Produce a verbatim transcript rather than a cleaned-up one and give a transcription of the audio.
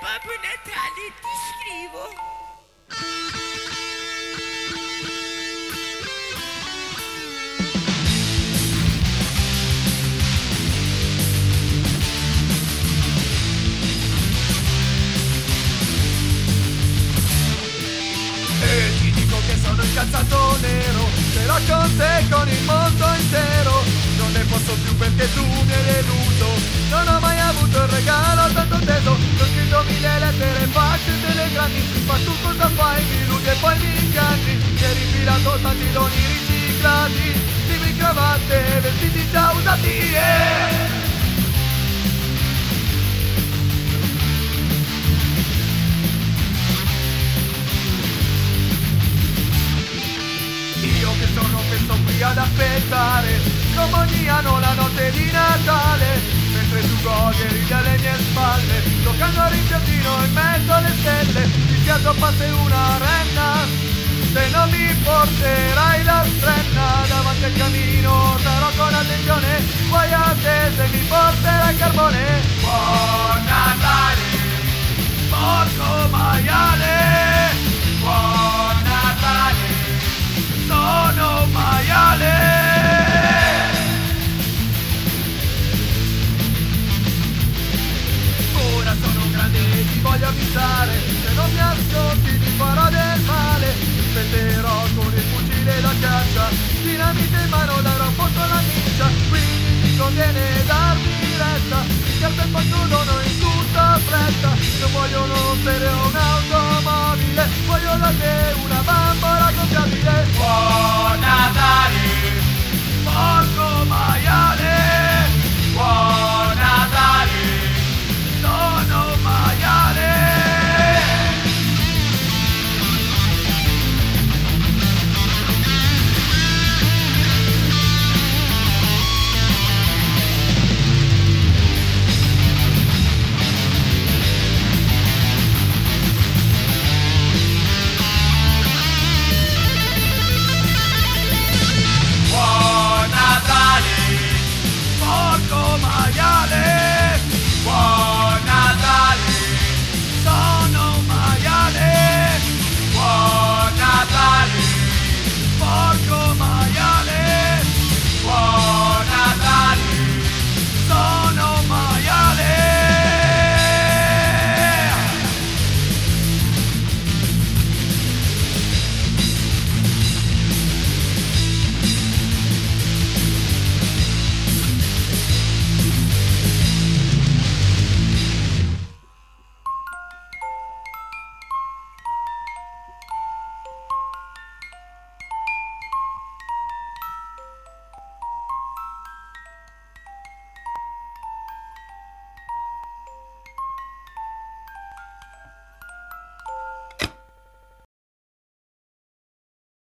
Babbo Natale, ti scrivo. E ti dico che sono incazzato nero, ce l'ho con te, con il mondo intero. Non ne posso più perché tu mi hai deluso. Non ho mai avuto il regalo tanto teso. Ti ho scritto mille lettere, fax e telegrammi. Ma tu cosa fai? Mi illudi e poi mi inganni. Mi hai rifilato tanti doni riciclati, libri, cravatte, vestiti già usati, yeah! Io che sono che sto qui ad aspettare, scomoniano la notte di Natale, mentre tu godi e ridi alle mie spalle, giocando a rimpiattino in mezzo alle stelle, ti spiazzo passe una renna, se non mi porterai la strenna, davanti al camino sarò con attenzione, guai a te se mi porterai carbone. Buon Natale, porco maiale, buon Natale, sono maiale. Ora sono grande e ti voglio avvisare, se non mi ascolti ti farò del male. Spetterò con il fucile da caccia, dinamite in mano darò foto alla miccia. Quindi ti conviene darmi retta, scherzo e faccio dono in tutta fretta. Non voglio uno stereo, un'automobile, voglio da te una bambola gonfiabile.